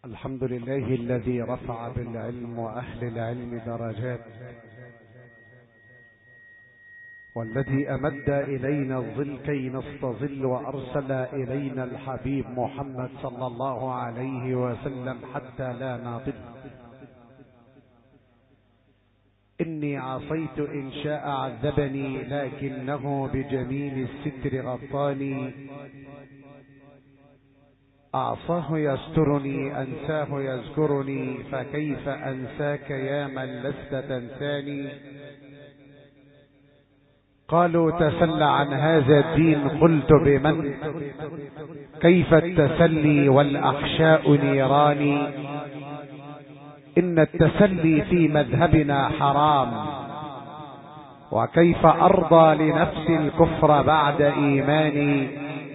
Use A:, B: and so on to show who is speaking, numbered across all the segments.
A: الحمد لله الذي رفع بالعلم وأهل العلم درجات، والذي أمد إلينا الظل كي نستظل، وأرسل إلينا الحبيب محمد صلى الله عليه وسلم حتى لا نضل. إني عصيت إن شاء عذبني، لكنه بجميل الستر غطاني. أعصاه يسترني، أنساه يذكرني، فكيف أنساك يا من لست تنساني. قالوا تسل عن هذا الدين، قلت بمن؟ كيف التسلي والأحشاء نيراني. إن التسلي في مذهبنا حرام، وكيف أرضى لنفسي الكفر بعد إيماني.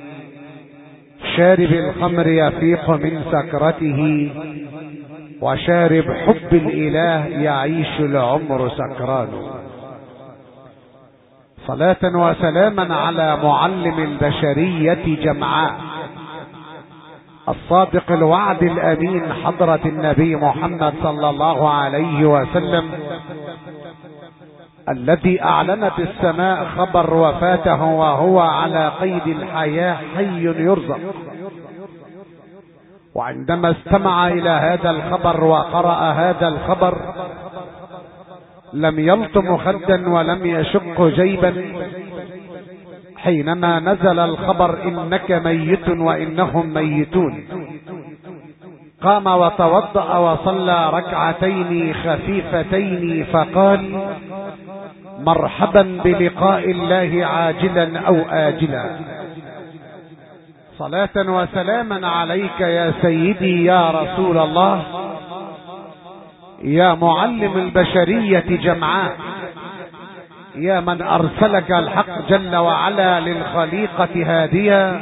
A: شارب الخمر يفيق من سكرته، وشارب حب الإله يعيش العمر سكران. صلاة وسلاما على معلم البشرية جمعاء، الصادق الوعد الأمين، حضرة النبي محمد صلى الله عليه وسلم، الذي أعلنت السماء خبر وفاته وهو على قيد الحياة حي يرزق. وعندما استمع إلى هذا الخبر وقرأ هذا الخبر، لم يلطم خدا ولم يشق جيبا. حينما نزل الخبر إنك ميت وإنهم ميتون، قام وتوضأ وصلى ركعتين خفيفتين، فقال مرحبا بلقاء الله عاجلا أو آجلا. صلاة وسلاما عليك يا سيدي يا رسول الله، يا معلم البشرية جمعاء، يا من أرسلك الحق جل وعلا للخليقة هاديا،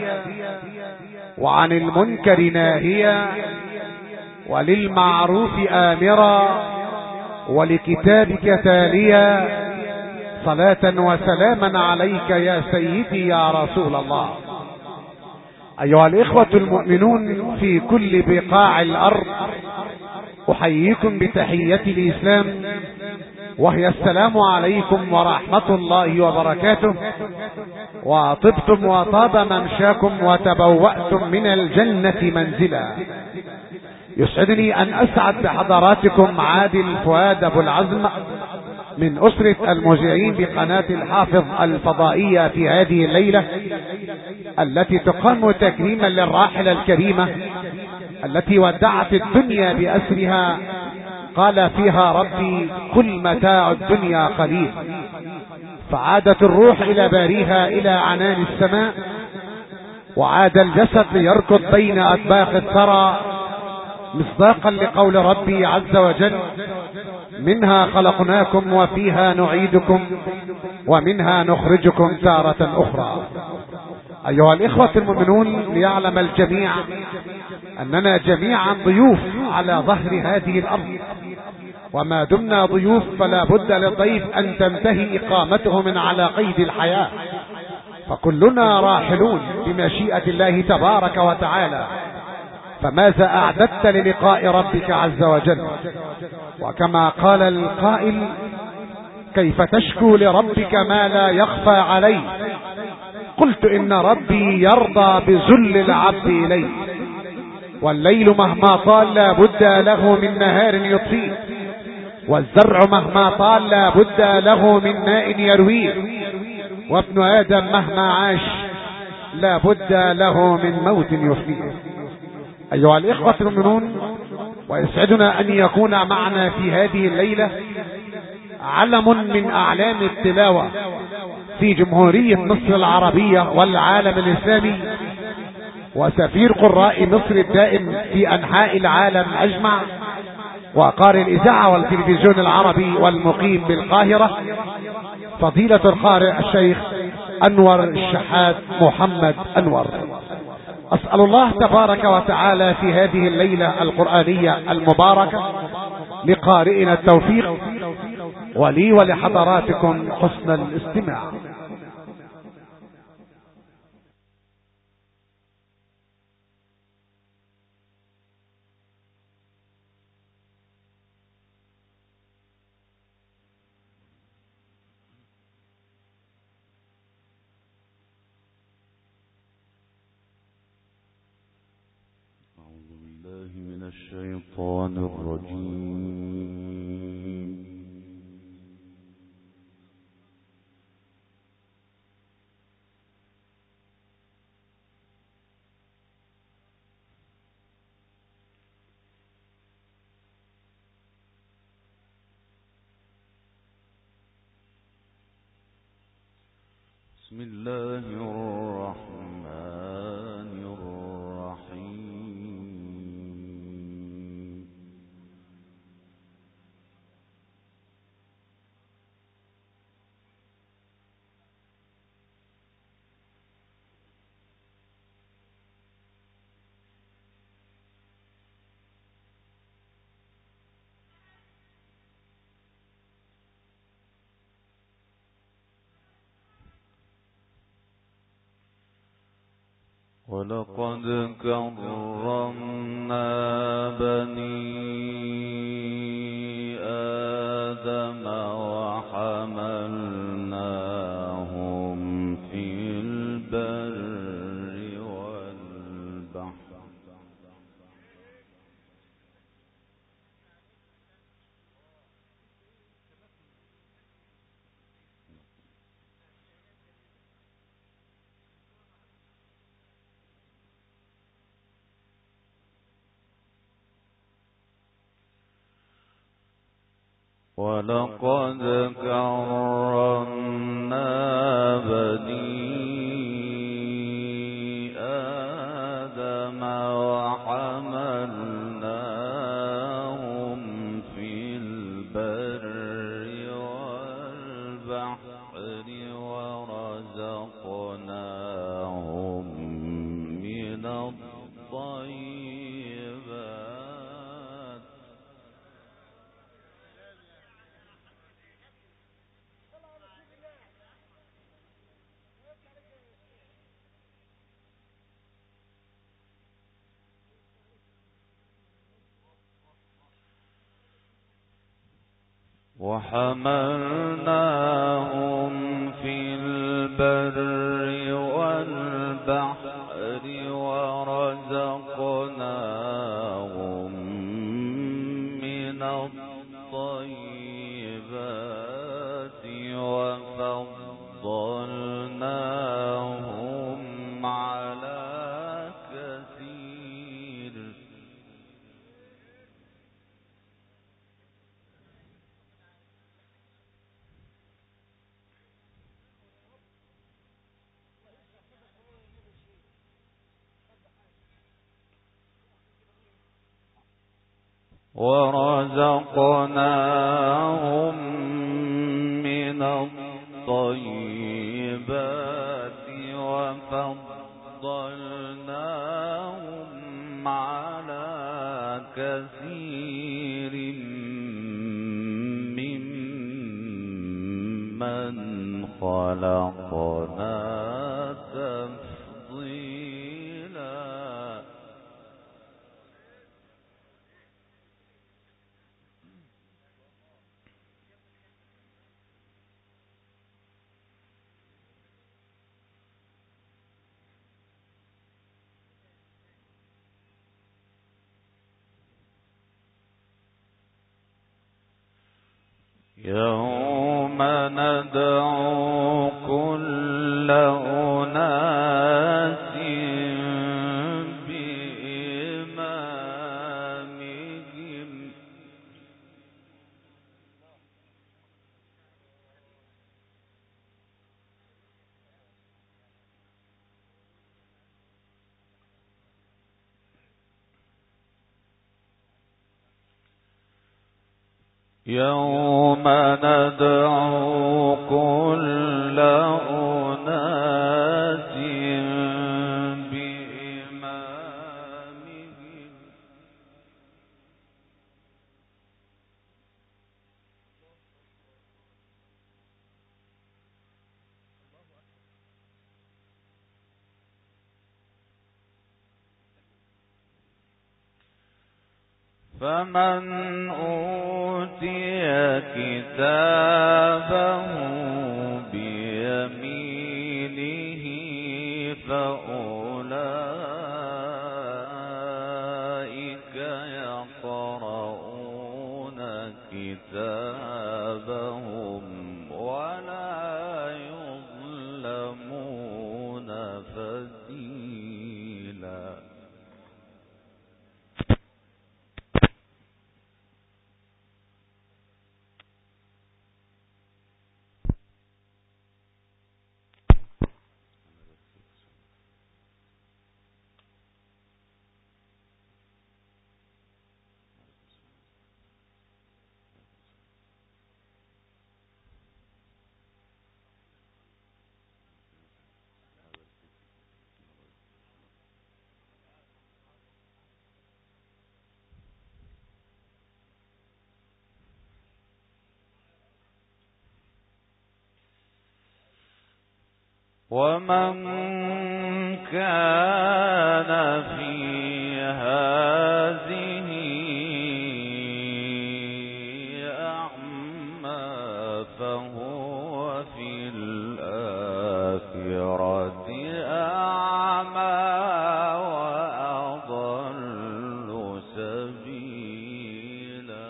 A: وعن المنكر ناهيا، وللمعروف آمرا، ولكتابك تاليا. صلاة وسلاما عليك يا سيدي يا رسول الله. أيها الإخوة المؤمنون في كل بقاع الأرض، أحييكم بتحية الإسلام، وهي السلام عليكم ورحمة الله وبركاته. وطبتم وطاب ممشاكم وتبوأتم من الجنة منزلا. يسعدني أن أسعد بحضراتكم عادل فؤاد أبو العزم من أسرة المذيعين بقناة الحافظ الفضائية في هذه الليلة التي تقام تكريما للراحلة الكريمة التي ودعت الدنيا بأسرها. قال فيها ربي كل متاع الدنيا قليل، فعادت الروح إلى باريها إلى عنان السماء، وعاد الجسد ليركض بين أطباق الثرى، مصداقا لقول ربي عز وجل منها خلقناكم وفيها نعيدكم ومنها نخرجكم تارة أخرى. أيها الإخوة المؤمنون، ليعلم الجميع أننا جميعا ضيوف على ظهر هذه الأرض، وما دمنا ضيوف فلا بد للضيف أن تنتهي إقامته من على قيد الحياة، فكلنا راحلون بمشيئة الله تبارك وتعالى. فماذا أعددت للقاء ربك عز وجل؟ وكما قال القائل كيف تشكو لربك ما لا يخفى عليه؟ قلت إن ربي يرضى بذل العبد إليه، والليل مهما طال لا بد له من نهار يطفيه، والزرع مهما طال لا بد له من ماء يرويه، وابن آدم مهما عاش لا بد له من موت يفنيه. أيها الإخوة المؤمنون، ويسعدنا أن يكون معنا في هذه الليلة علم من أعلام التلاوة في جمهورية مصر العربية والعالم الإسلامي، وسفير قراء مصر الدائم في أنحاء العالم أجمع، وقارئ الإذاعة والتلفزيون العربي والمقيم بالقاهرة، فضيلة القارئ الشيخ أنور الشحات محمد أنور. أسأل الله تبارك وتعالى في هذه الليلة القرآنية المباركة لقارئنا التوفيق، ولي ولحضراتكم حسن الاستماع.
B: الشيطان الرجيم. بسم الله الرحمن الرحيم. ولقد كرمنا بني آدم وحملناهم في البر والبحر ولقد كرمنا بني آدم وحملناهم في البر والبحر ورزقناهم من الطيبات وحملناهم في البر والبحر ورزقناهم من الطيبات وفضلناهم على كثير ورزقناهم من الطيبات وفضلناهم على كثير ممن خلقنا تفضيلا. يوم ندعو كل أناس بإمامهم يوم ندعو كل أناس بإمامهم فمن أوتي كتابه بيمينه فأولئك ومن كان في هذه أعمى فهو في الآخرة أعمى وأضل سبيلا.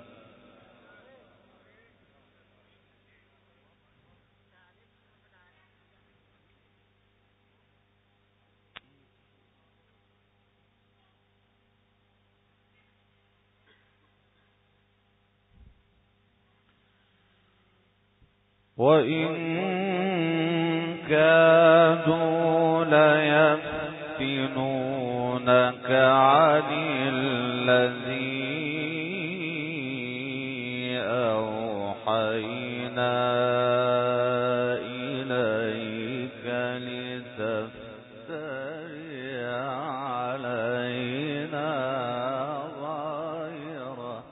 B: وإن كادوا ليفتنونك عن الذي أوحينا إليك لتفتري علينا غيره.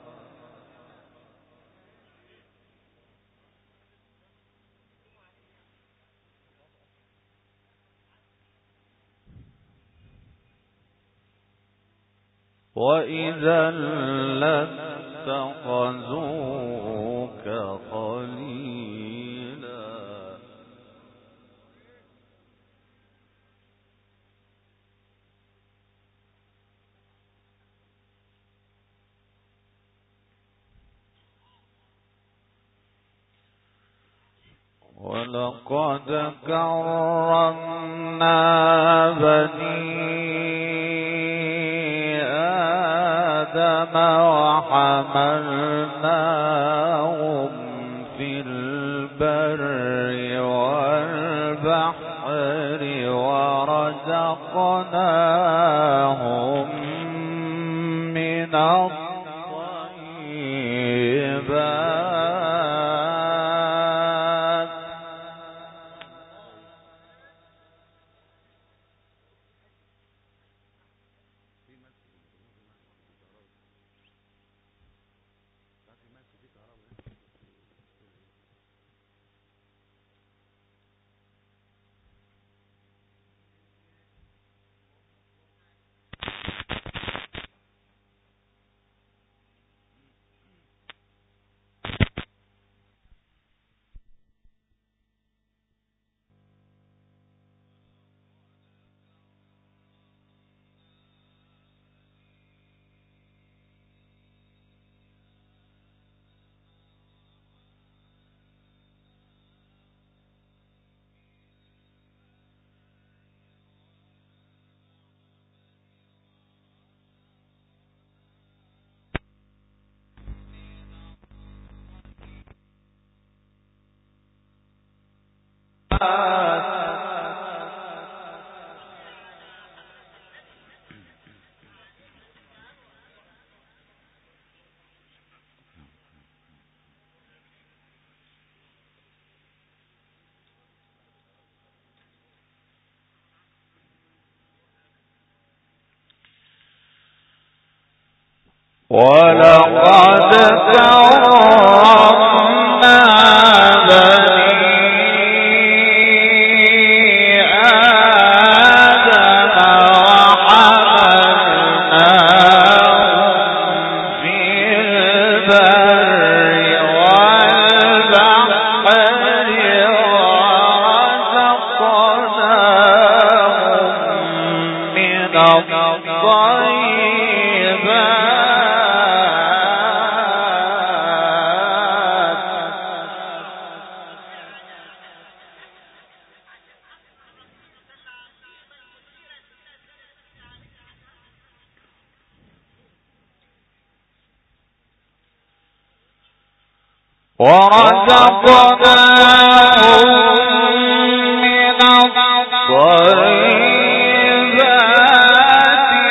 B: وإذا لاتخذوك خليلا. ولقد كرمنا بني آدم وحملناهم في البر والبحر ورزقناهم من الطيبات. ولقد كرمنا بني آدم وحملناهم في البر والبحر ورزقناهم من الطيبات. ورزقناهم من الطيبات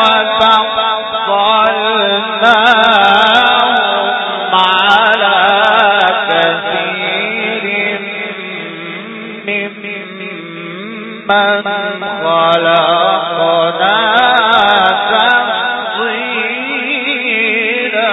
B: وفضلناهم على كثير ممن خلقنا تفضيلا.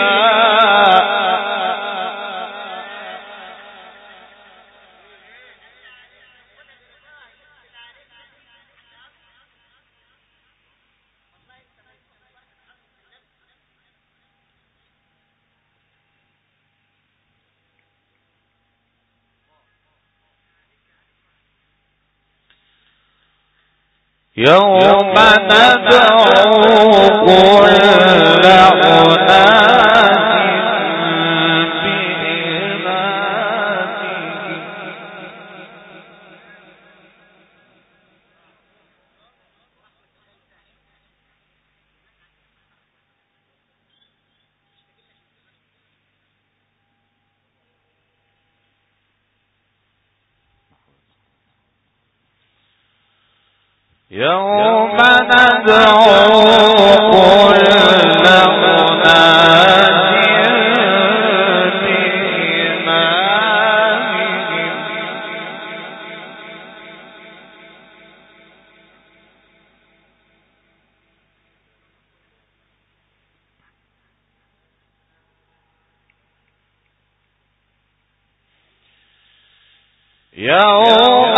B: يوم ندعو كل أناس يوم ندعو كل أناس بإمامهم يوم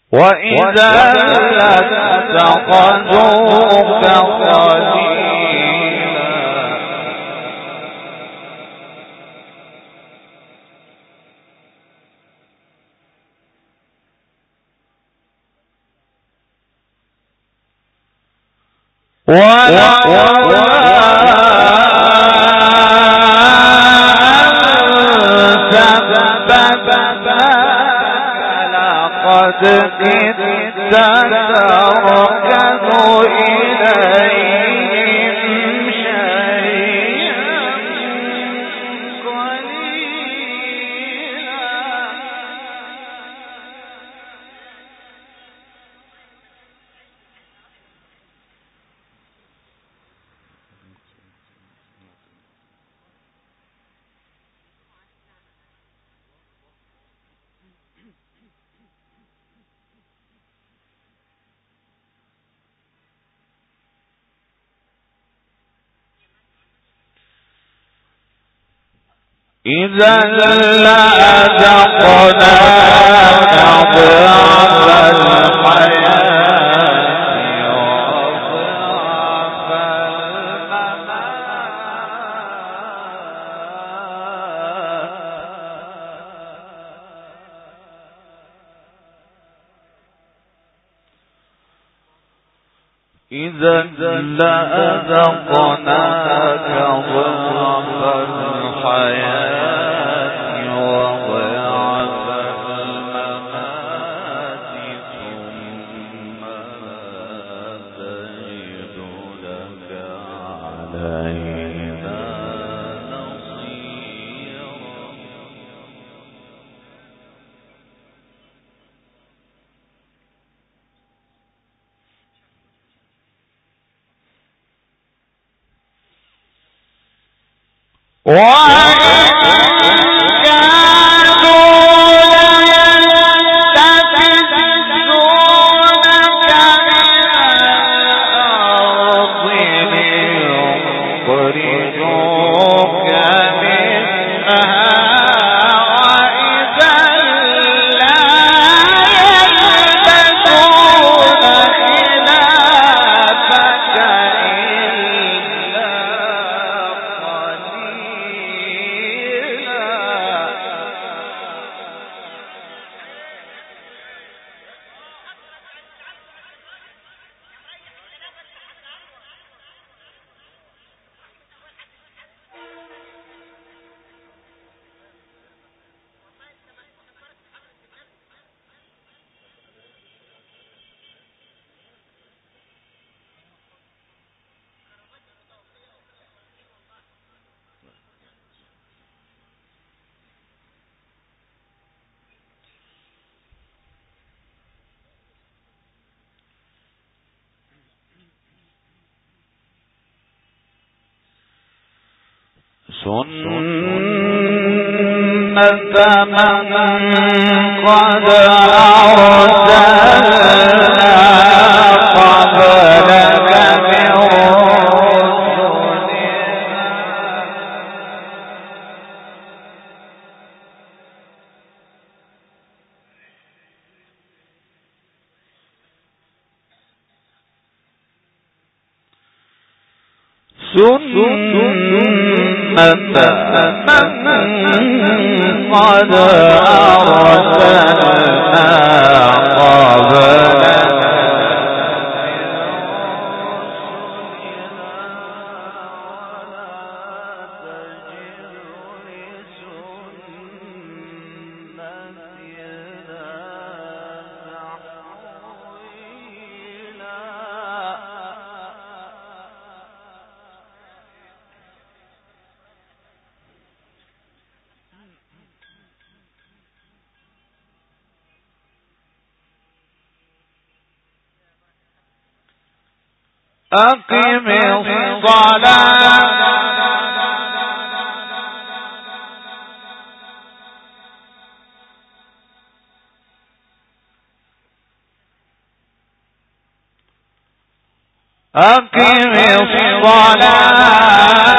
B: وإذا لاتخذوك خليلا لقد كدت تركنوا إليهم شيئا قليلا إذا لأذقناك ضعف الحياة وضعف الممات إذا لأذقناك ضعف الحياة وضعف الممات ثم لا تجد لك علينا نصيرا سنة من قد أرسلنا قبلك من قد أرسلنا قبلك أقم الصلاة أقم الصلاة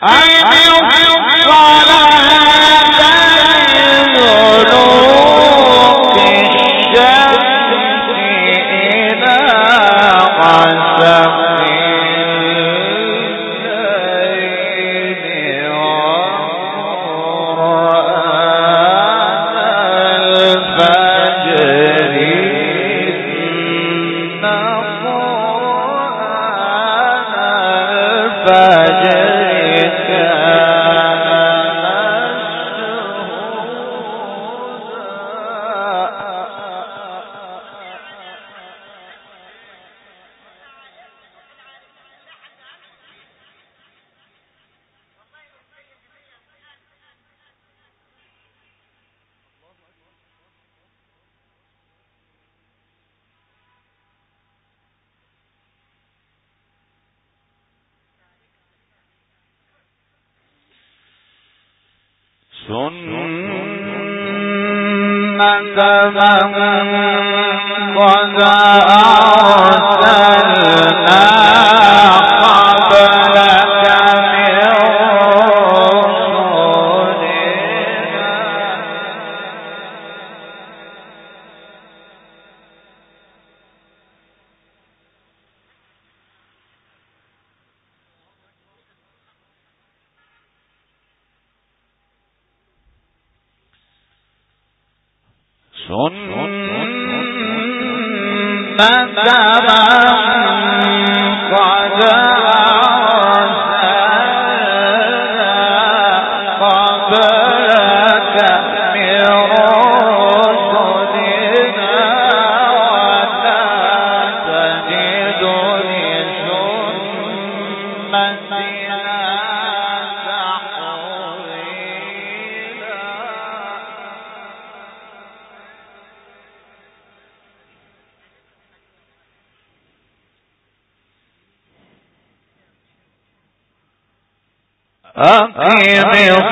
B: أقم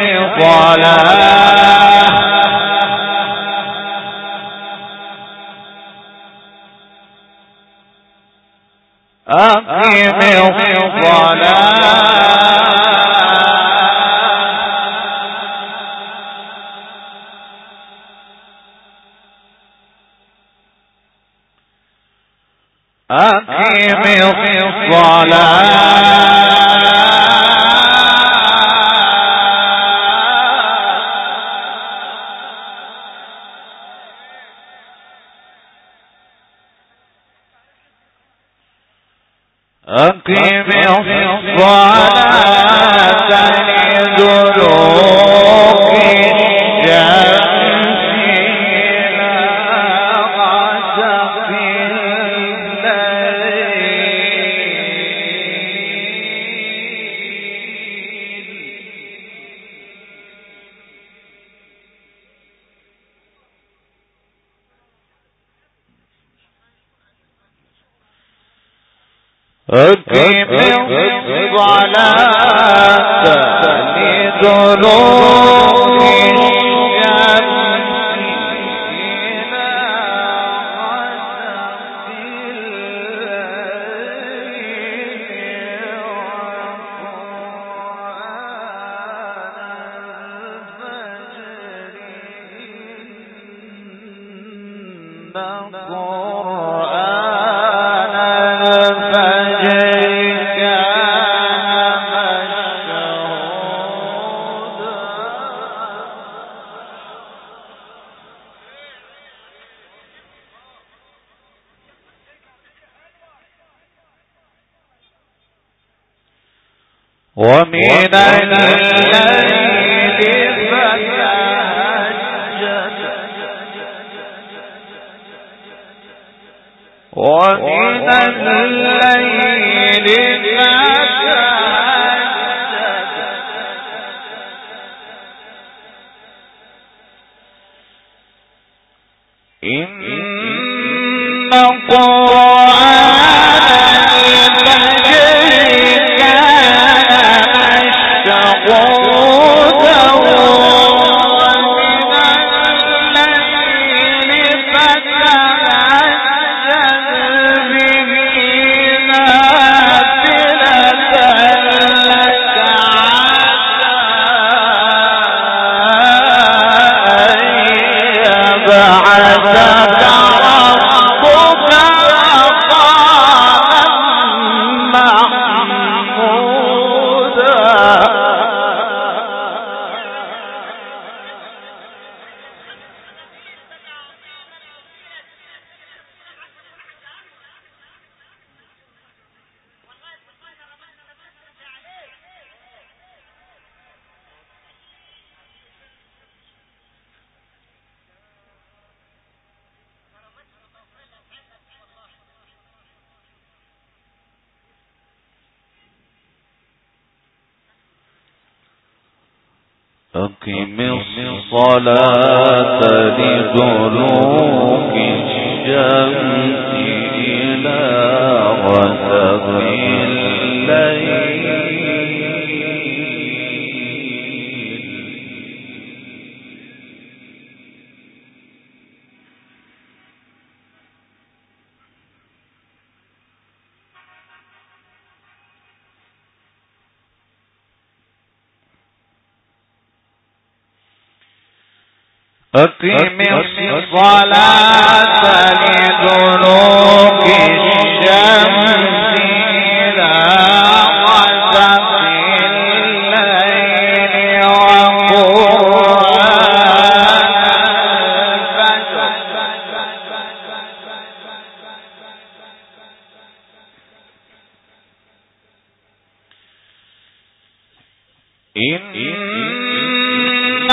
B: الصلاة أقم الصلاة أقم الصلاة أقم الصلاة لدلوك الشمس إلى غسق أقم الصلاة لدلوك الشمس إلى غسق الليل وقرآن الفجر ومن الليل فتهجد ومن الليل فتهجد إن قرآن الفجر كان مشهودا ومن الليل فتهجد به نافلة لك أقم الصلاة لدلوك الشمس إلى غسق الليل أقم الصلاة لدلوك الشمس إلى غسق الليل وقرآن الفجر إن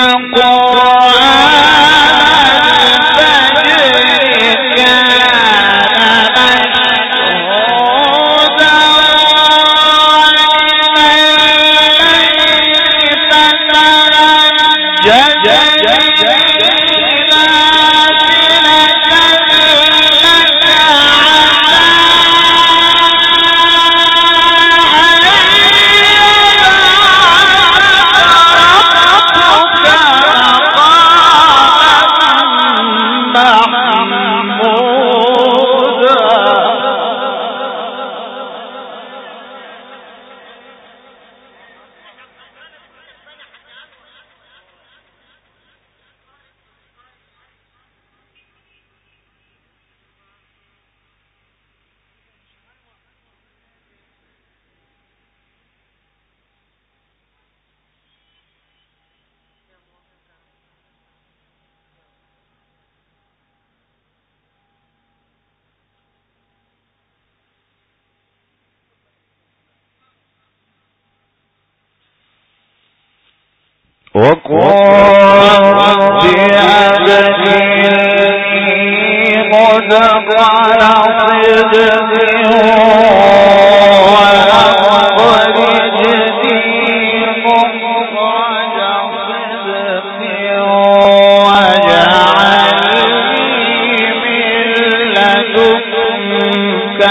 B: وقال بأبني مدخل صدق وأخرجني مخرج صدق واجعلني من لدنك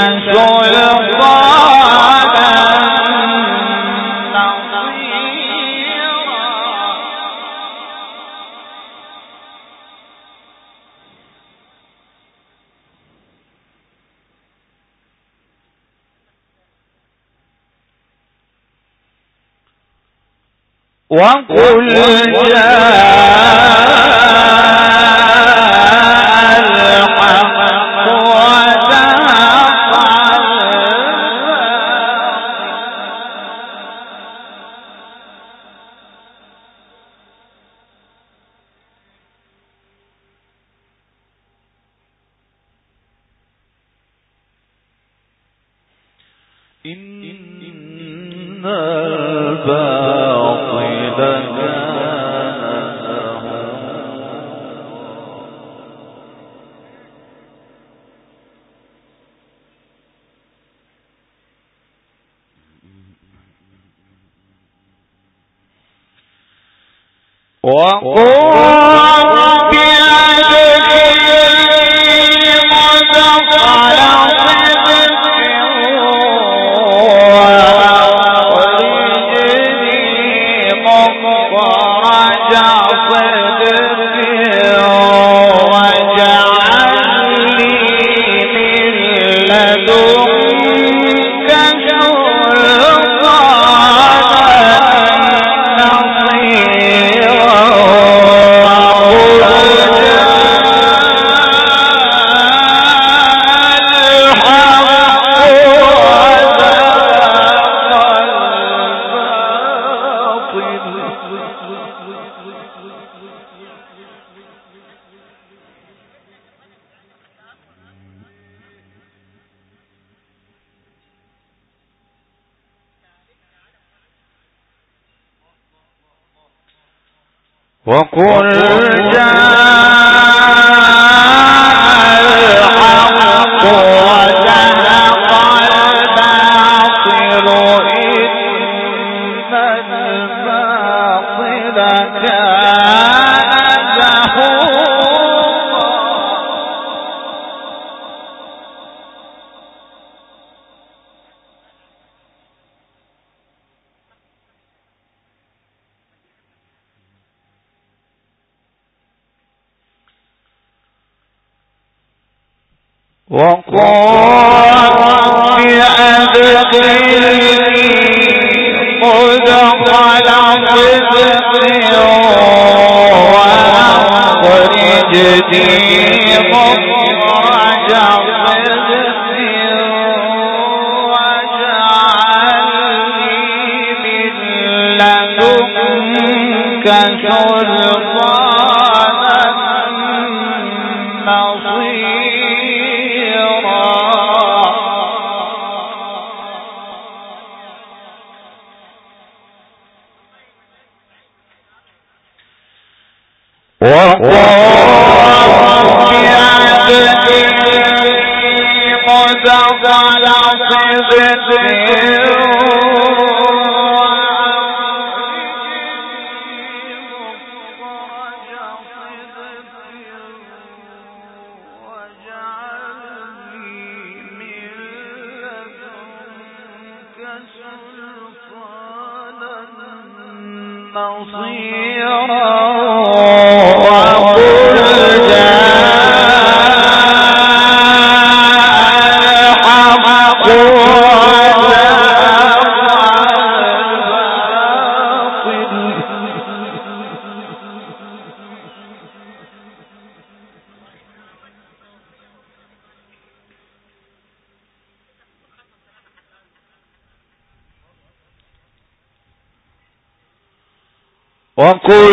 B: سلطانا وقل جاء الحق وزهق إن الباطل كان وقل بأدخلني مدخل صدق وأخرجني مخرج صدق واجعلني من لدنك سلطانا وقل جاء الحق وزهق الباطل إن الباطل وقال بأدخلني مدخل صدق وأخرجني مخرج صدق واجعلني من لدنك سلطانا نصيرا. وقال بأدخلني مدخل صدق نصيرا. وقل جاء الحق وقل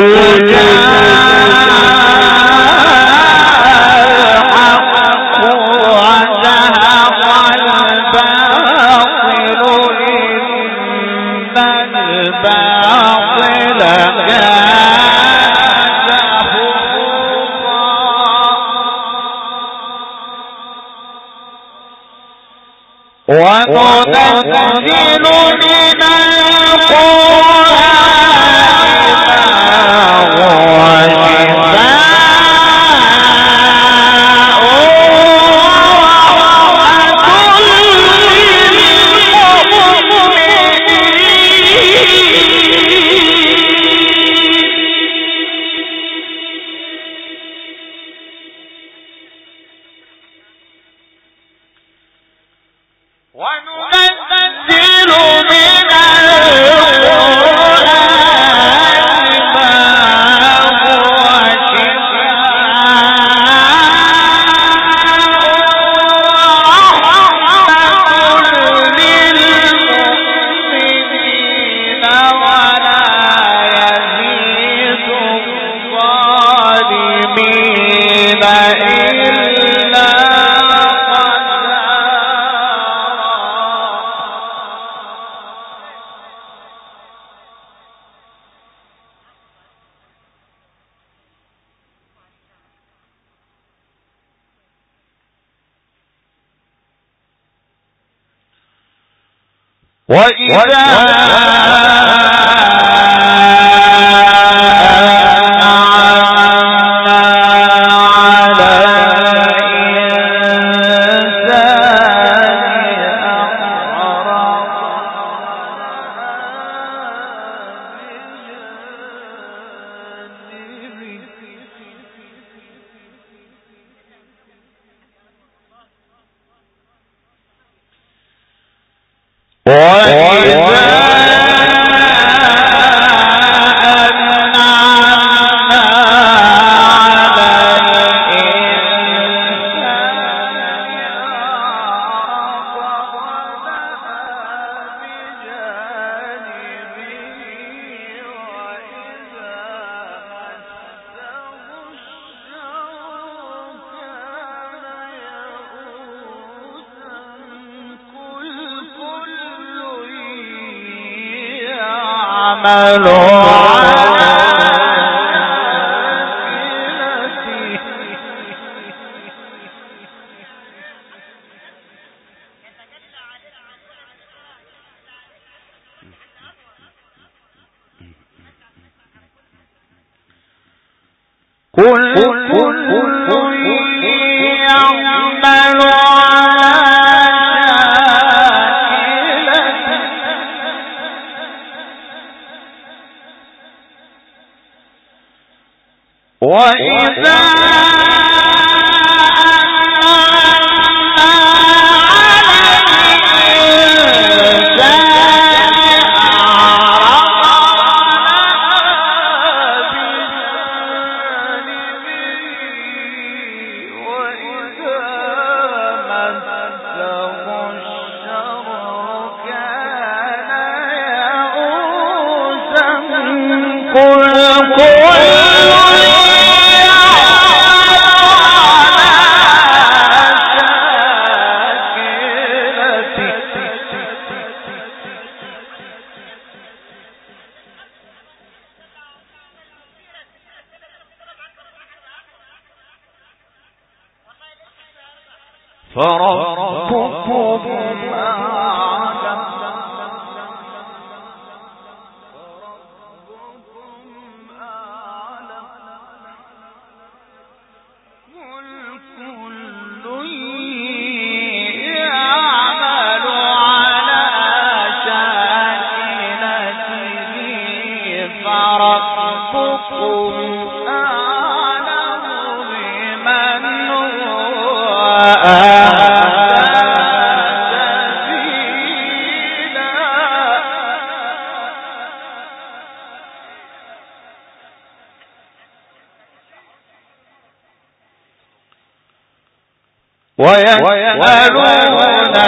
B: الحق وزهق الباطل إن الباطل كان زهوقا. وننزل من وإذا فربكم أعلم ويسألونك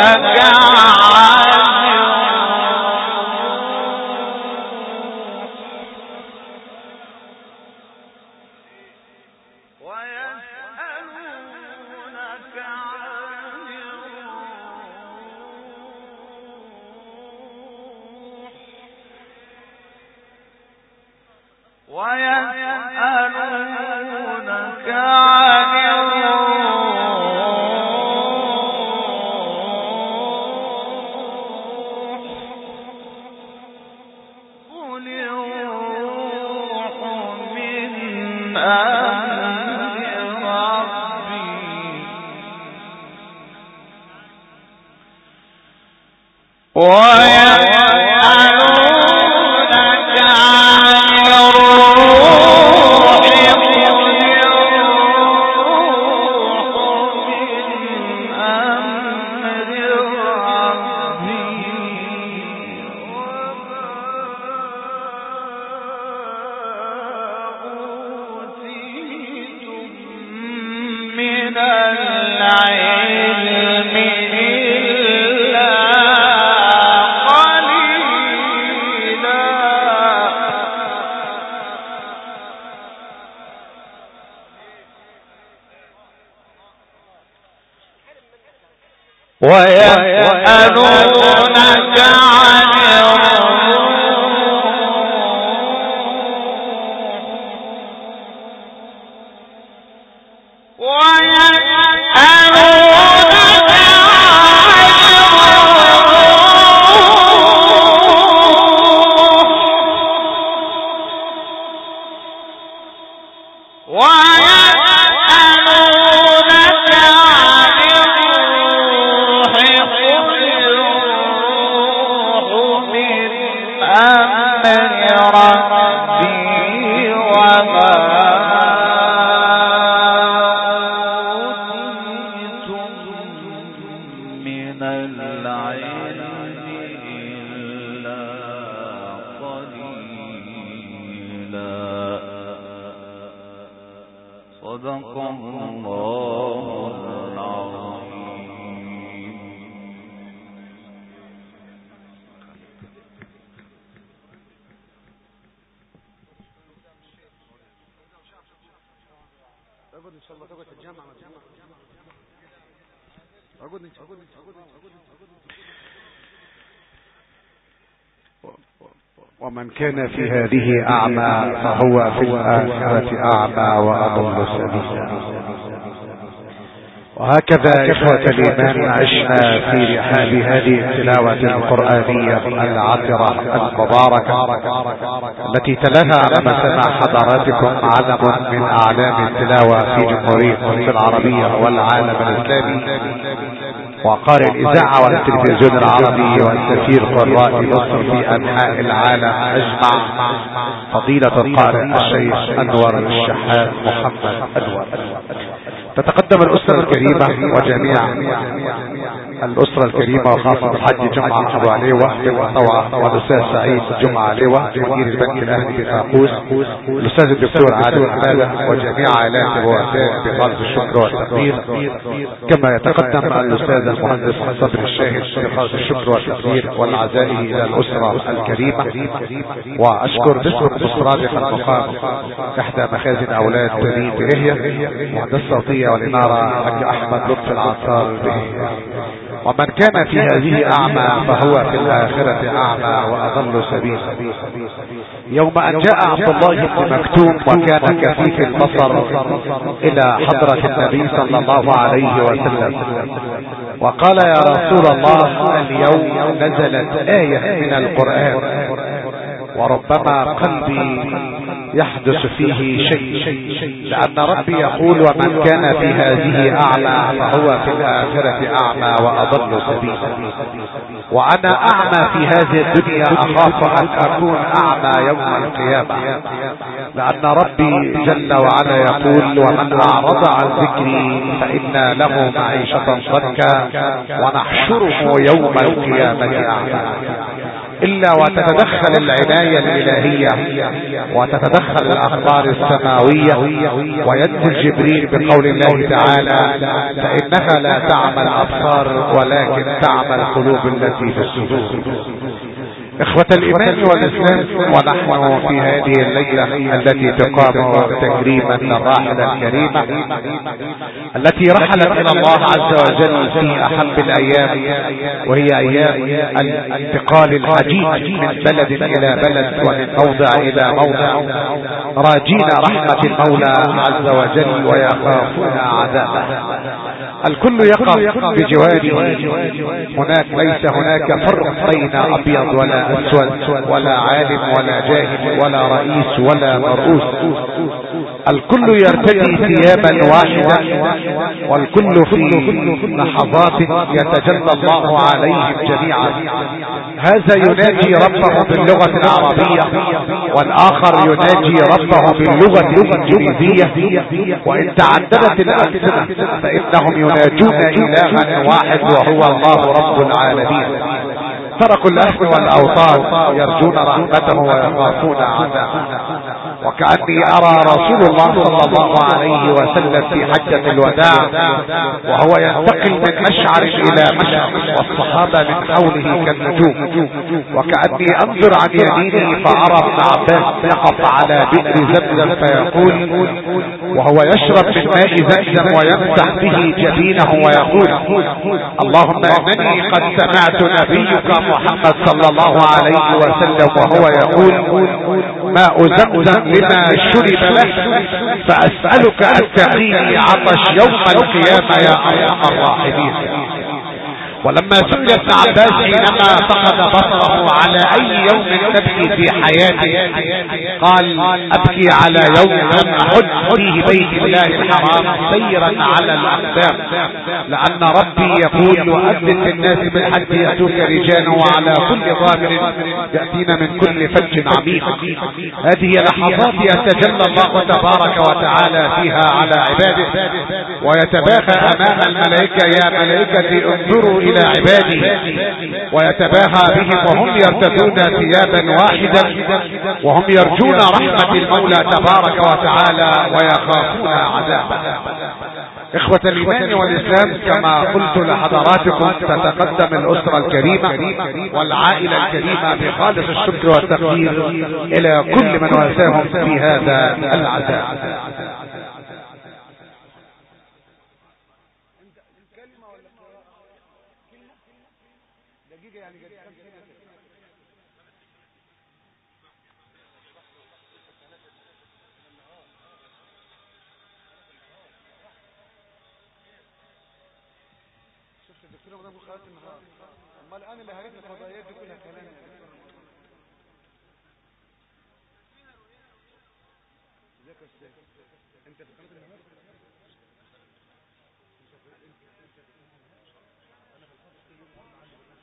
A: ومن كان في هذه أعمى فهو في الآخرة أعمى وأضل سبيلا. وهكذا إخوة الإيمان عشنا في رحاب هذه التلاوة القرآنية العطرة المباركة التي تلاها أمام سماع حضراتكم علم من أعلام التلاوة في جمهورية مصر العربية والعالم الإسلامي، وقارئ الإذاعة والتلفزيون العربي والسفير قراء مصر في أنحاء العالم أجمع، فضيلة القارئ الشيخ أنور الشحات محمد أنور. تتقدم الأسرة الكريمة وجميع الأسرة الكريمة وخاصة الحاج جمعة أبو عليوة بالمطوعة والأستاذ سعيد جمعة عليوة مدير البنك الأهلي بفاقوس، الأستاذ الدكتور عادل عبادة وجميع عائلات الوفاء بخالص الشكر والتقدير، كما يتقدم الأستاذ المهندس صبري الشاهد بخالص الشكر والتقدير والعزاء إلى الأسرة الكريمة. وأشكر باسم مصرادق المقام إحدى مخازن أولاد بني بهية مهندس صوتية والإنارة حاج أحمد لطفي العطار بهية. ومن كان في هذه أعمى فهو في الآخرة أعمى وأضل سبيلا. يوم ان جاء عبد الله بن مكتوم وكان كفيف البصر الى حضرة النبي صلى الله عليه وسلم وقال يا رسول الله اليوم نزلت آية من القرآن وربما قلبي يحدث فيه شيء لأن ربي يقول ومن كان في هذه أعمى فهو في الآخرة أعمى وأضل سبيلا وأنا أعمى في هذه الدنيا أخاف أن أكون أعمى يوم القيامة لأن ربي جل وعلا يقول ومن أعرض عن ذكري فإن له معيشة ضنكا ونحشره يوم القيامة أعمى إلا وتتدخل العناية الإلهية وتتدخل الأخبار السماوية وينزل جبريل بقول الله تعالى فإنها لا تعمى الأبصار ولكن تعمى القلوب التي في الصدور. إخوة الإيمان والإسلام ونحن في هذه الليلة التي تقام تكريما للراحلة الكريمة التي رحلت إلى الله عز وجل في أحب الأيام وهي أيام الانتقال العجيب من بلد إلى بلد ومن موضع إلى موضع راجين رحمة المولى عز وجل ويخافون عذابه. الكل يقف بجواره هناك ليس هناك فرق بين أبيض ولا أسود ولا عالم ولا جاهل ولا رئيس ولا مرؤوس الكل يرتدي ثيابا واحدة والكل في لحظات يتجلى الله عليهم جميعا هذا يناجي ربه باللغة العربية والآخر يناجي ربه باللغة الإنجليزية وإن تعددت الألسنة فإنهم يناجون إلها واحد وهو الله رب العالمين تركوا الأهل والأوطان يرجون رحمته ويخافون عذابه. وكأني أرى رسول الله صلى الله عليه وسلم في حجة الوداع وهو ينتقل من مشعر إلى مشعر والصحابة من حوله كالنجوم وكأني أنظر عن يمينه فأرى ابن عباس يقف على بئر زمزم فيقول وهو يشرب من ماء زمزم ويمسح به جبينه ويقول اللهم إنني قد سمعت نبيك محمد صلى الله عليه وسلم وهو يقول ماء زمزم لما شرب له فأسألك أن تقيني عطش يوم القيامة يا أرحم الراحمين. ولما سئل ابن عباس حينما فقد بصره على أي يوم تبكي في حياتي قال أبكي على يوم لم أحج فيه بيت الله الحرام سيرا على الأقدام لأن ربي يقول وأذن للناس بالحج يأتوك رجالا وعلى كل ضامر يأتينا من كل فج عميق. هذه لحظات يتجلى الله تبارك وتعالى فيها على عباده ويتباهى أمام الملائكة يا ملائكتي انظروا إلى عباده ويتباهى بهم وهم يرتدون ثيابا واحدا وهم يرجون رحمة المولى تبارك وتعالى ويخافون عذابه. إخوة الإيمان والإسلام كما قلت لحضراتكم تتقدم الأسرة الكريمة والعائلة الكريمة بخالص الشكر والتقدير إلى كل من واساهم في هذا العزاء.
C: امال انا اللي هريت الفضائيات دي كلها كلام ازيك يا استاذ انت في قناه النهار انا في الخاص كل يوم